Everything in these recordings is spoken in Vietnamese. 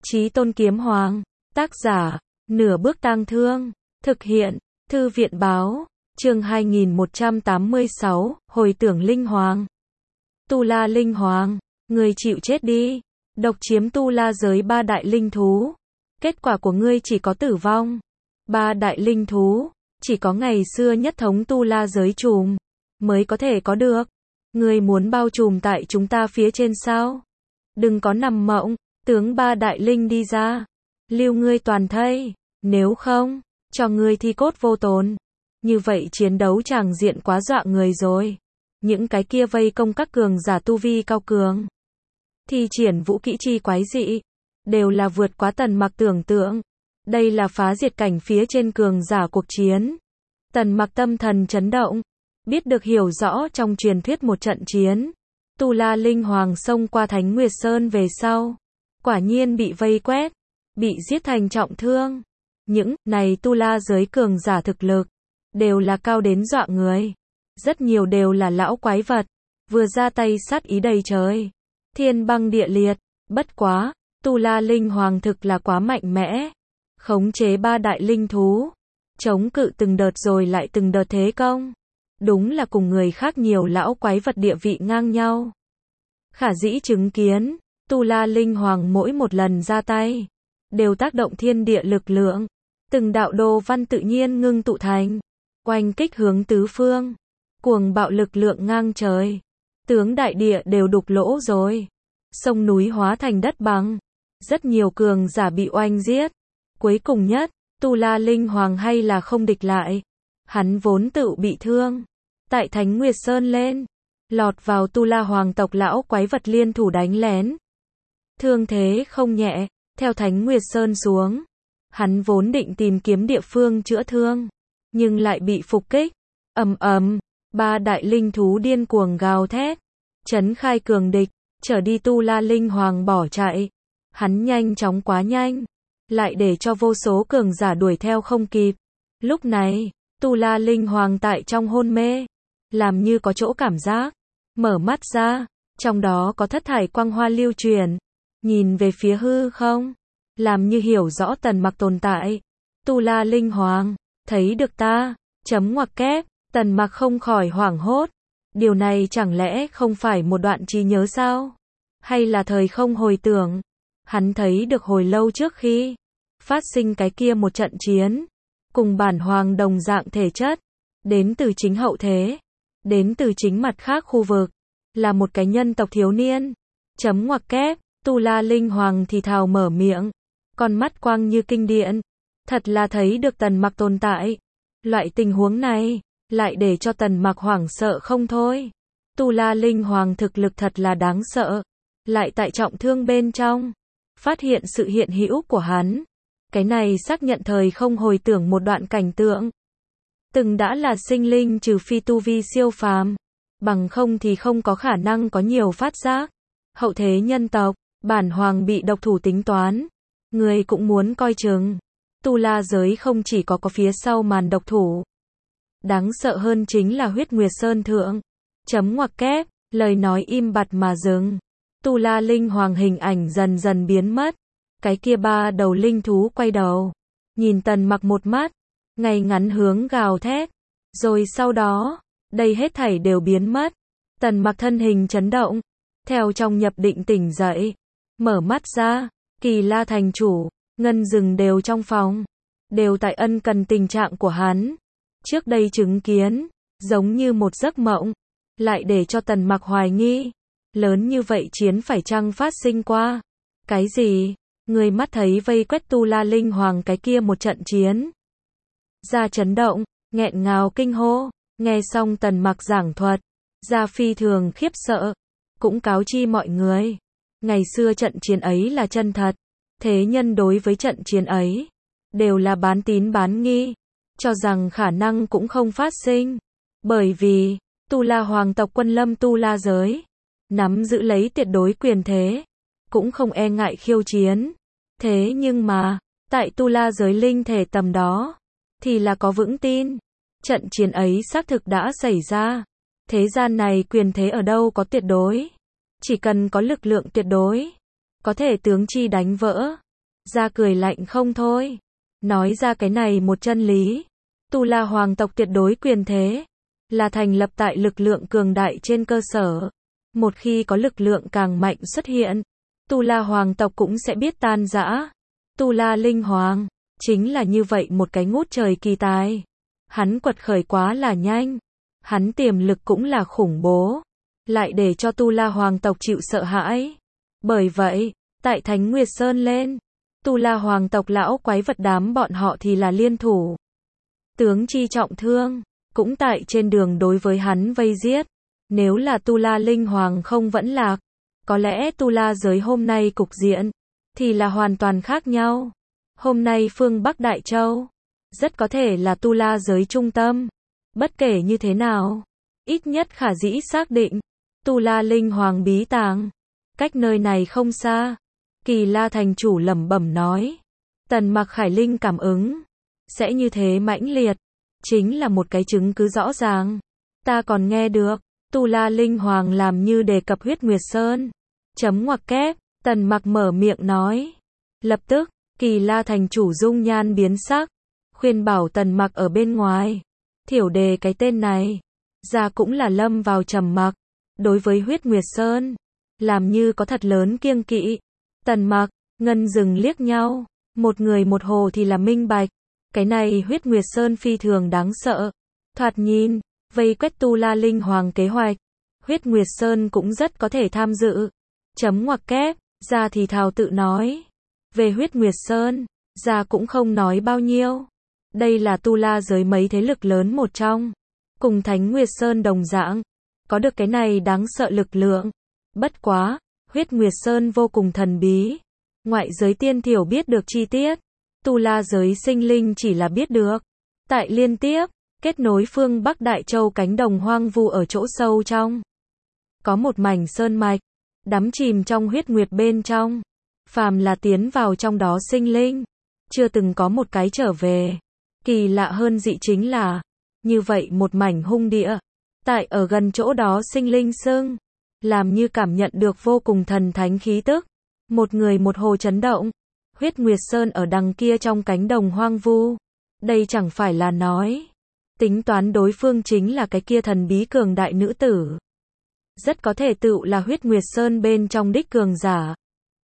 Chí Tôn Kiếm Hoàng. Tác giả, Nửa Bước Tang Thương. Thực hiện, Thư viện Báo. Chương 2186, Hồi tưởng Linh Hoàng. Tu La Linh Hoàng, người chịu chết đi. Độc chiếm Tu La giới 3 đại linh thú. Kết quả của ngươi chỉ có tử vong. 3 đại linh thú, chỉ có ngày xưa nhất thống Tu La giới trùm mới có thể có được. Ngươi muốn bao trùm tại chúng ta phía trên sao? Đừng có nằm mộng, tướng 3 đại linh đi ra. Lưu ngươi toàn thây, nếu không, cho ngươi thi cốt vô tồn. Như vậy chiến đấu tràng diện quá dọa người rồi. Những cái kia vây công các cường giả tu vi cao cường, thi triển vũ kỹ chi quái dị, đều là vượt quá Tần Mặc tưởng tượng. Đây là phá diệt cảnh phía trên cường giả cuộc chiến. Tần Mặc tâm thần chấn động, biết được hiểu rõ trong truyền thuyết một trận chiến, Tu La Linh Hoàng xông qua Thánh Nguyệt Sơn về sau, quả nhiên bị vây quét, bị giết thành trọng thương. Những này Tu La giới cường giả thực lực đều là cao đến dọa người, rất nhiều đều là lão quái vật, vừa ra tay sát ý đầy trời, thiên băng địa liệt. Bất quá, Tu La Linh Hoàng thực là quá mạnh mẽ, khống chế 3 đại linh thú, chống cự từng đợt rồi lại từng đợt thế công. Đúng là cùng người khác nhiều lão quái vật địa vị ngang nhau. Khả dĩ chứng kiến, Tu La Linh Hoàng mỗi một lần ra tay, đều tác động thiên địa lực lượng. Từng đạo đồ văn tự nhiên ngưng tụ thành, oanh kích hướng tứ phương. Cuồng bạo lực lượng ngang trời. Tướng đại địa đều đục lỗ rồi. Sông núi hóa thành đất bằng. Rất nhiều cường giả bị oanh giết. Cuối cùng nhất, Tu La Linh Hoàng hay là không địch lại. Hắn vốn tự bị thương. Tại Thánh Nguyệt Sơn lên, lọt vào Tu La Hoàng tộc lão quái vật liên thủ đánh lén. Thương thế không nhẹ, theo Thánh Nguyệt Sơn xuống. Hắn vốn định tìm kiếm địa phương chữa thương, nhưng lại bị phục kích. Ầm ầm, 3 đại linh thú điên cuồng gào thét, trấn khai cường địch, trở đi Tu La Linh Hoàng bỏ chạy. Hắn nhanh chóng quá nhanh, lại để cho vô số cường giả đuổi theo không kịp. Lúc này, Tu La Linh Hoàng tại trong hôn mê, làm như có chỗ cảm giác, mở mắt ra, trong đó có thất thải quang hoa lưu truyền, nhìn về phía hư không, làm như hiểu rõ Tần Mặc tồn tại. Tu La Linh Hoàng, thấy được ta, chấm ngoặc kép. Tần Mặc không khỏi hoảng hốt. Điều này chẳng lẽ không phải một đoạn trí nhớ sao? Hay là thời không hồi tưởng? Hắn thấy được hồi lâu trước khi phát sinh cái kia một trận chiến, cùng bản hoàng đồng dạng thể chất, đến từ chính hậu thế, đến từ chính mặt khác khu vực, là một cái nhân tộc thiếu niên. Chấm ngoặc kép, Tu La Linh Hoàng thì thào mở miệng, con mắt quang như kinh điện, thật là thấy được Tần Mặc tồn tại. Loại tình huống này, lại để cho Tần Mặc hoảng sợ không thôi. Tu La Linh Hoàng thực lực thật là đáng sợ, lại tại trọng thương bên trong, phát hiện sự hiện hữu của hắn. Cái này xác nhận thời không hồi tưởng một đoạn cảnh tượng. Từng đã là sinh linh trừ phi tu vi siêu phàm, bằng không thì không có khả năng có nhiều phát giác. Hậu thế nhân tộc, bản hoàng bị độc thủ tính toán, người cũng muốn coi chừng. Tu La giới không chỉ có phía sau màn độc thủ, đáng sợ hơn chính là Huyết Nguyệt Sơn thượng. Chấm ngoặc kép, lời nói im bặt mà dừng. Tu La Linh Hoàng hình ảnh dần dần biến mất. Cái kia 3 đầu linh thú quay đầu, nhìn Tần Mặc một mắt, ngay ngắn hướng gào thét. Rồi sau đó, đây hết thảy đều biến mất. Tần Mặc thân hình chấn động, theo trong nhập định tỉnh dậy, mở mắt ra, Kỳ La thành chủ, Ngân Dừng đều trong phòng, đều tại ân cần tình trạng của hắn. Trước đây chứng kiến, giống như một giấc mộng, lại để cho Tần Mặc hoài nghi, lớn như vậy chiến phải chăng phát sinh qua? Cái gì? Người mắt thấy vây quét Tu La Linh Hoàng cái kia một trận chiến, ra chấn động, nghẹn ngào kinh hô. Nghe xong Tần Mặc giảng thuật, ra phi thường khiếp sợ, cũng cáo chi mọi người, ngày xưa trận chiến ấy là chân thật, thế nhân đối với trận chiến ấy đều là bán tín bán nghi, cho rằng khả năng cũng không phát sinh, bởi vì Tu La Hoàng tộc quân lâm Tu La giới, nắm giữ lấy tuyệt đối quyền thế, cũng không e ngại khiêu chiến. Thế nhưng mà, tại Tu La giới linh thể tầm đó, thì là có vững tin. Trận chiến ấy xác thực đã xảy ra. Thế gian này quyền thế ở đâu có tuyệt đối. Chỉ cần có lực lượng tuyệt đối, có thể tướng chi đánh vỡ. Ra cười lạnh không thôi. Nói ra cái này một chân lý. Tu La hoàng tộc tuyệt đối quyền thế. Là thành lập tại lực lượng cường đại trên cơ sở. Một khi có lực lượng càng mạnh xuất hiện, Tu La hoàng tộc cũng sẽ biết tan rã. Tu La Linh Hoàng, chính là như vậy một cái ngút trời kỳ tài. Hắn quật khởi quá là nhanh. Hắn tiềm lực cũng là khủng bố. Lại để cho Tu La hoàng tộc chịu sợ hãi. Bởi vậy, tại Thánh Nguyệt Sơn lên, Tu La hoàng tộc lão quái vật đám bọn họ thì là liên thủ. Tướng chi trọng thương, cũng tại trên đường đối với hắn vây giết. Nếu là Tu La Linh Hoàng không vẫn lạc, có lẽ Tu La giới hôm nay cục diện thì là hoàn toàn khác nhau. Hôm nay phương Bắc Đại Châu rất có thể là Tu La giới trung tâm. Bất kể như thế nào, ít nhất khả dĩ xác định Tu La Linh Hoàng bí tàng cách nơi này không xa. Kỳ La thành chủ lẩm bẩm nói. Tần Mặc Khải Linh cảm ứng sẽ như thế mãnh liệt, chính là một cái chứng cứ rõ ràng. Ta còn nghe được Tu La Linh Hoàng làm như đề cập Huyết Nguyệt Sơn. Chấm ngoặc kép, Tần Mặc mở miệng nói. Lập tức, Kỳ La thành chủ dung nhan biến sắc, khuyên bảo Tần Mặc ở bên ngoài thiểu đề cái tên này. Ra cũng là lâm vào trầm mặc. Đối với Huyết Nguyệt Sơn, làm như có thật lớn kiêng kỵ. Tần Mặc, Ngân Dừng liếc nhau, một người một hồ thì là minh bạch. Cái này Huyết Nguyệt Sơn phi thường đáng sợ. Thoạt nhìn, vây quét Tu La Linh Hoàng kế hoạch, Huyết Nguyệt Sơn cũng rất có thể tham dự. Chấm ngoặc kép, ra thì thào tự nói. Về Huyết Nguyệt Sơn, ra cũng không nói bao nhiêu. Đây là Tu La giới mấy thế lực lớn một trong. Cùng Thánh Nguyệt Sơn đồng dạng, có được cái này đáng sợ lực lượng. Bất quá, Huyết Nguyệt Sơn vô cùng thần bí. Ngoại giới tiên thiểu biết được chi tiết. Tu La giới sinh linh chỉ là biết được. Tại liên tiếp, kết nối phương Bắc Đại Châu cánh đồng hoang vu ở chỗ sâu trong. Có một mảnh sơn mạch, đắm chìm trong huyết nguyệt bên trong. Phàm là tiến vào trong đó sinh linh, chưa từng có một cái trở về. Kỳ lạ hơn dị chính là, như vậy một mảnh hung địa. Tại ở gần chỗ đó sinh linh xưng, làm như cảm nhận được vô cùng thần thánh khí tức. Một người một hồ chấn động. Huyết Nguyệt Sơn ở đằng kia trong cánh đồng hoang vu. Đây chẳng phải là nói tính toán đối phương chính là cái kia thần bí cường đại nữ tử. Rất có thể tựu là Huyết Nguyệt Sơn bên trong đích cường giả.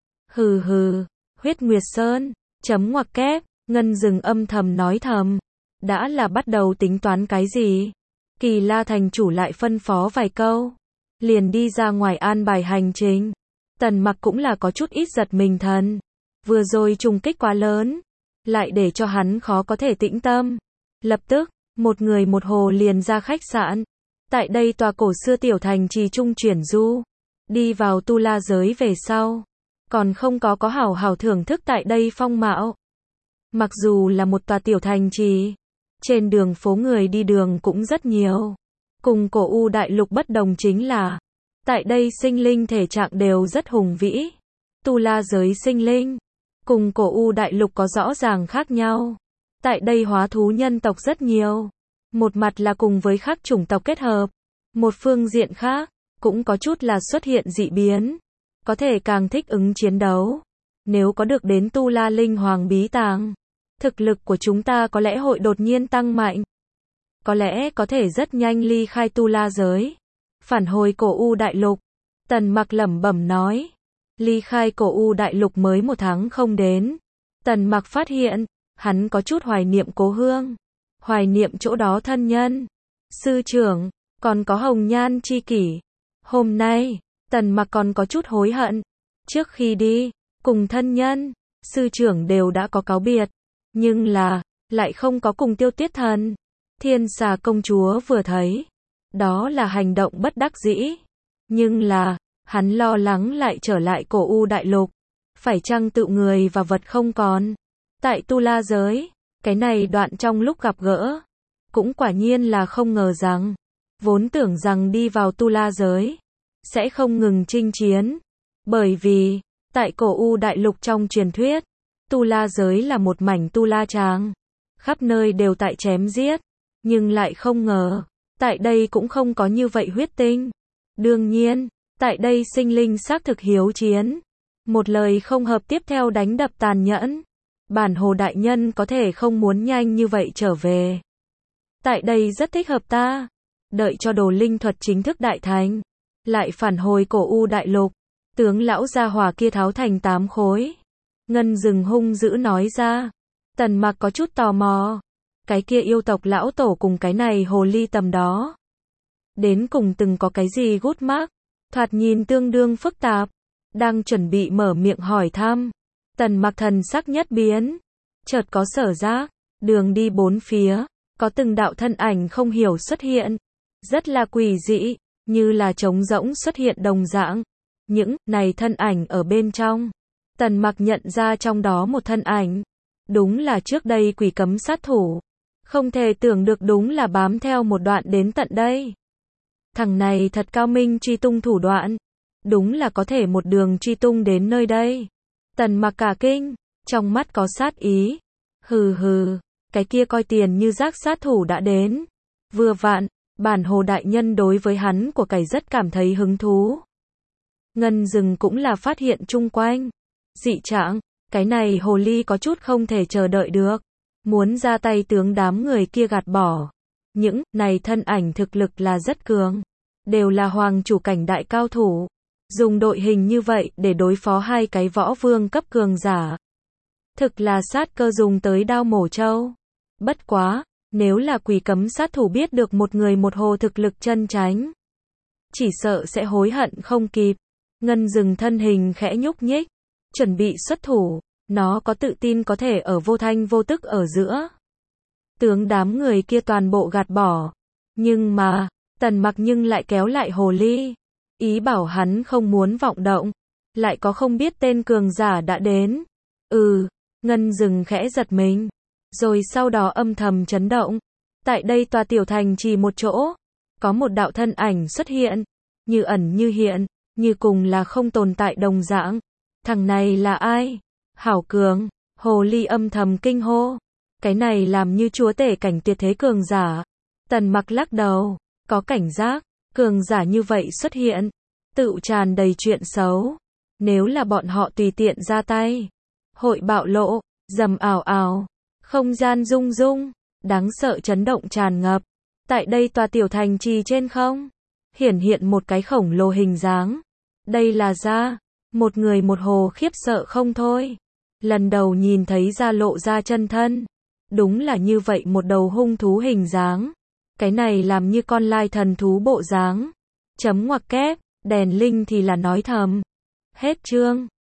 Hừ hừ, Huyết Nguyệt Sơn, chấm ngoặc kép, Ngân Dừng âm thầm nói thầm. Đã là bắt đầu tính toán cái gì? Kỳ La thành chủ lại phân phó vài câu, liền đi ra ngoài an bài hành trình. Tần Mặc cũng là có chút ít giật mình thần. Vừa rồi trùng kích quá lớn, lại để cho hắn khó có thể tĩnh tâm. Lập tức, một người một hồ liền ra khách sạn. Tại đây tòa cổ xưa tiểu thành trì trung chuyển du. Đi vào Tu La giới về sau, còn không có hảo hảo thưởng thức tại đây phong mạo. Mặc dù là một tòa tiểu thành trì, trên đường phố người đi đường cũng rất nhiều. Cùng cổ U đại lục bất đồng chính là, tại đây sinh linh thể trạng đều rất hùng vĩ. Tu La giới sinh linh, cùng cổ U đại lục có rõ ràng khác nhau. Tại đây hóa thú nhân tộc rất nhiều. Một mặt là cùng với khác chủng tộc kết hợp. Một phương diện khác, cũng có chút là xuất hiện dị biến. Có thể càng thích ứng chiến đấu. Nếu có được đến Tu La Linh Hoàng bí tàng, thực lực của chúng ta có lẽ hội đột nhiên tăng mạnh. Có lẽ có thể rất nhanh ly khai Tu La giới. Phản hồi cổ U đại lục. Tần Mặc lẩm bẩm nói. Ly khai cổ U đại lục mới 1 tháng không đến. Tần Mặc phát hiện, hắn có chút hoài niệm cố hương. Hoài niệm chỗ đó thân nhân, sư trưởng, còn có hồng nhan chi kỷ. Hôm nay, Tần Mặc còn có chút hối hận. Trước khi đi, cùng thân nhân, sư trưởng đều đã có cáo biệt. Nhưng là, lại không có cùng Tiêu Tiết Thần. Thiên Xà công chúa vừa thấy, đó là hành động bất đắc dĩ. Nhưng là, hắn lo lắng lại trở lại cổ U đại lục. Phải chăng tự người và vật không còn. Tại Tu La giới, cái này đoạn trong lúc gặp gỡ, cũng quả nhiên là không ngờ rằng, vốn tưởng rằng đi vào Tu La giới, sẽ không ngừng chinh chiến. Bởi vì, tại cổ U đại lục trong truyền thuyết, Tu La giới là một mảnh Tu La tràng. Khắp nơi đều tại chém giết. Nhưng lại không ngờ, tại đây cũng không có như vậy huyết tinh. Đương nhiên, tại đây sinh linh xác thực hiếu chiến. Một lời không hợp tiếp theo đánh đập tàn nhẫn. Bản Hồ đại nhân có thể không muốn nhanh như vậy trở về. Tại đây rất thích hợp ta. Đợi cho đồ linh thuật chính thức đại thành. Lại phản hồi cổ u đại lục. Tướng lão gia hỏa kia tháo thành 8 khối. Ngân rừng hung dữ nói ra. Tần Mặc có chút tò mò. Cái kia yêu tộc lão tổ cùng cái này hồ ly tầm đó. Đến cùng từng có cái gì gút mác. Thoạt nhìn tương đương phức tạp. Đang chuẩn bị mở miệng hỏi thăm. Tần Mặc thần sắc nhất biến. Chợt có sở giác. Đường đi bốn phía. Có từng đạo thân ảnh không hiểu xuất hiện. Rất là quỷ dị. Như là trống rỗng xuất hiện đồng dạng. Những này thân ảnh ở bên trong. Tần Mặc nhận ra trong đó một thân ảnh. Đúng là trước đây quỷ cấm sát thủ. Không thể tưởng được đúng là bám theo một đoạn đến tận đây. Thằng này thật cao minh truy tung thủ đoạn. Đúng là có thể một đường truy tung đến nơi đây. Tần Mặc cả kinh. Trong mắt có sát ý. Hừ hừ. Cái kia coi tiền như rác sát thủ đã đến. Vừa vặn. Bản Hồ đại nhân đối với hắn của cải rất cảm thấy hứng thú. Ngân rừng cũng là phát hiện chung quanh. Dị trạng, cái này hồ ly có chút không thể chờ đợi được. Muốn ra tay tướng đám người kia gạt bỏ. Những này thân ảnh thực lực là rất cường. Đều là hoàng chủ cảnh đại cao thủ. Dùng đội hình như vậy để đối phó hai cái võ vương cấp cường giả. Thực là sát cơ dùng tới đao mổ trâu. Bất quá. Nếu là quỷ cấm sát thủ biết được một người một hồ thực lực chân chánh. Chỉ sợ sẽ hối hận không kịp. Ngân rừng thân hình khẽ nhúc nhích. Chuẩn bị xuất thủ. Nó có tự tin có thể ở vô thanh vô tức ở giữa. Tướng đám người kia toàn bộ gạt bỏ. Nhưng mà, Tần Mặc nhưng lại kéo lại hồ ly. Ý bảo hắn không muốn vọng động. Lại có không biết tên cường giả đã đến. Ngân rừng khẽ giật mình. Rồi sau đó âm thầm chấn động. Tại đây tòa tiểu thành chỉ một chỗ. Có một đạo thân ảnh xuất hiện. Như ẩn như hiện. Như cùng là không tồn tại đồng dạng. Thằng này là ai? Hảo cường. Hồ ly âm thầm kinh hô. Cái này làm như chúa tể cảnh tuyệt thế cường giả. Tần Mặc lắc đầu. Có cảnh giác. Cường giả như vậy xuất hiện. Tự tràn đầy chuyện xấu. Nếu là bọn họ tùy tiện ra tay. Hội bạo lộ. Rầm ảo ảo. Không gian rung rung. Đáng sợ chấn động tràn ngập. Tại đây tòa tiểu thành trì trên không. Hiển hiện một cái khổng lồ hình dáng. Đây là ra. Một người một hồ khiếp sợ không thôi. Lần đầu nhìn thấy ra lộ ra chân thân. Đúng là như vậy một đầu hung thú hình dáng. Cái này làm như con lai thần thú bộ dáng. Chấm ngoặc kép. Đèn linh thì là nói thầm. Hết chương.